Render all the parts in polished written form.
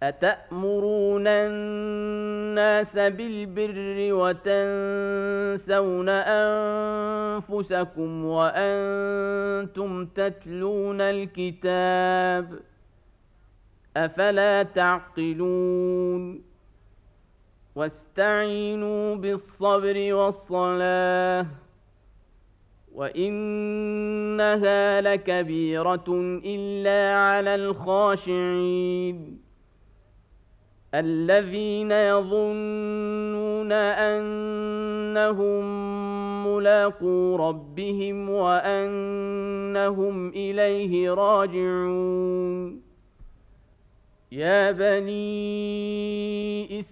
أتأمرون الناس بالبر وتنسون أنفسكم وأنتم تتلون الكتاب أفلا تعقلون واستعينوا بالصبر والصلاة وإنها لكبيرة إلا على الخاشعين الذين يظنون أنهم ملاقو ربهم وأنهم إليه راجعون يا بني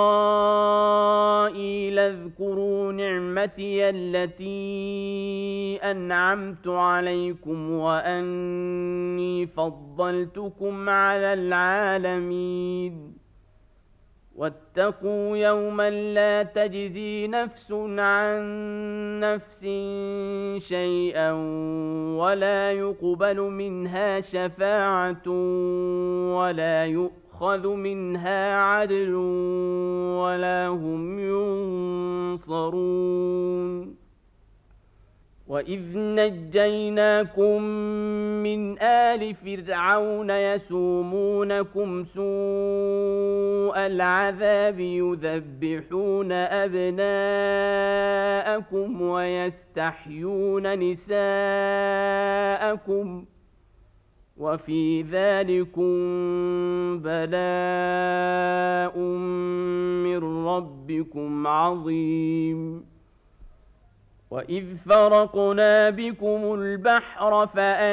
إسرائيل اذكروا نعمتي التي أنعمت عليكم وأني فضلتكم على العالمين واتقوا يوما لا تجزي نفس عن نفس شيئا ولا يقبل منها شفاعة ولا يؤخذ منها عدل ولا هم ينصرون وإذ نجيناكم من آل فرعون يسومونكم سوء العذاب يذبحون أبناءكم ويستحيون نساءكم وفي ذلكم بلاء من ربكم عظيم وإذ فرقنا بكم البحر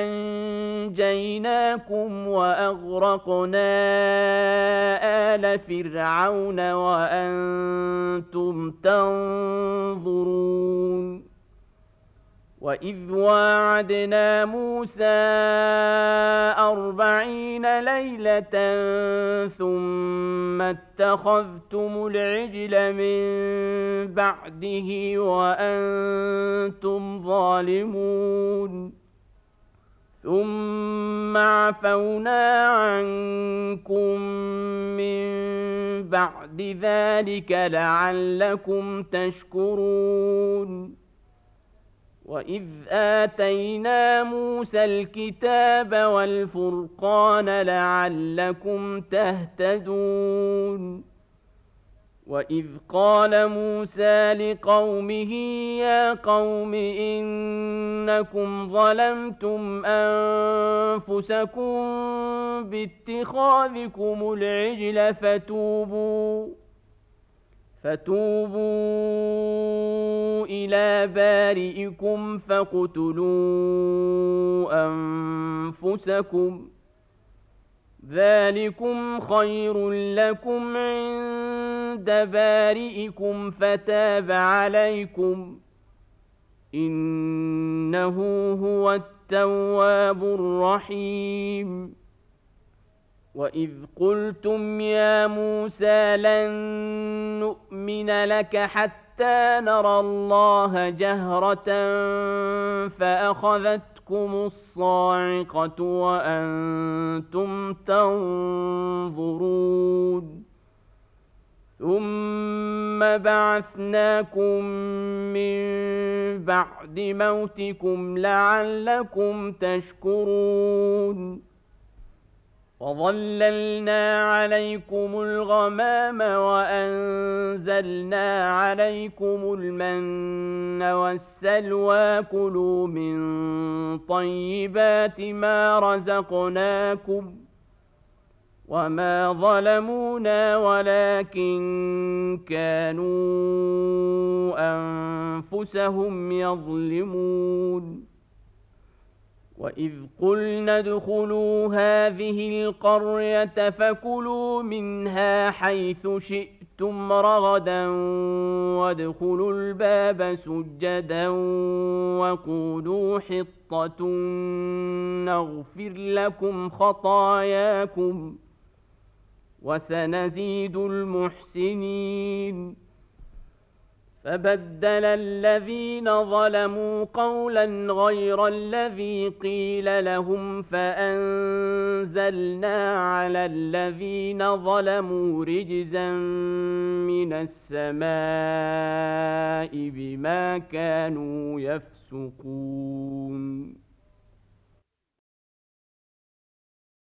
فأنجيناكم وأغرقنا آل فرعون وأنتم تنظرون وإذ واعدنا موسى 40 ليلة ثم اتخذتم العجل من بعده وأنتم ظالمون ثم عفونا عنكم من بعد ذلك لعلكم تشكرون وإذ آتينا موسى الكتاب والفرقان لعلكم تهتدون وإذ قال موسى لقومه يا قوم إنكم ظلمتم أنفسكم باتخاذكم العجل فتوبوا إلى بارئكم فاقتلوا أنفسكم ذلكم خير لكم عند بارئكم فتاب عليكم إنه هو التواب الرحيم وإذ قلتم يا موسى لن نؤمن لك حتى نرى الله جهرة فأخذتكم الصاعقة وأنتم تنظرون ثم بعثناكم من بعد موتكم لعلكم تشكرون وظللنا عليكم الغمام وأنزلنا عليكم المن والسلوى كلوا من طيبات ما رزقناكم وما ظلمونا ولكن كانوا أنفسهم يظلمون وإذ قلنا ادخلوا هذه القرية فكلوا منها حيث شئتم رغدا وادخلوا الباب سجدا وقولوا حطة نغفر لكم خطاياكم وسنزيد المحسنين فبدل الذين ظلموا قولا غير الذي قيل لهم فأنزلنا على الذين ظلموا رجزا من السماء بما كانوا يفسقون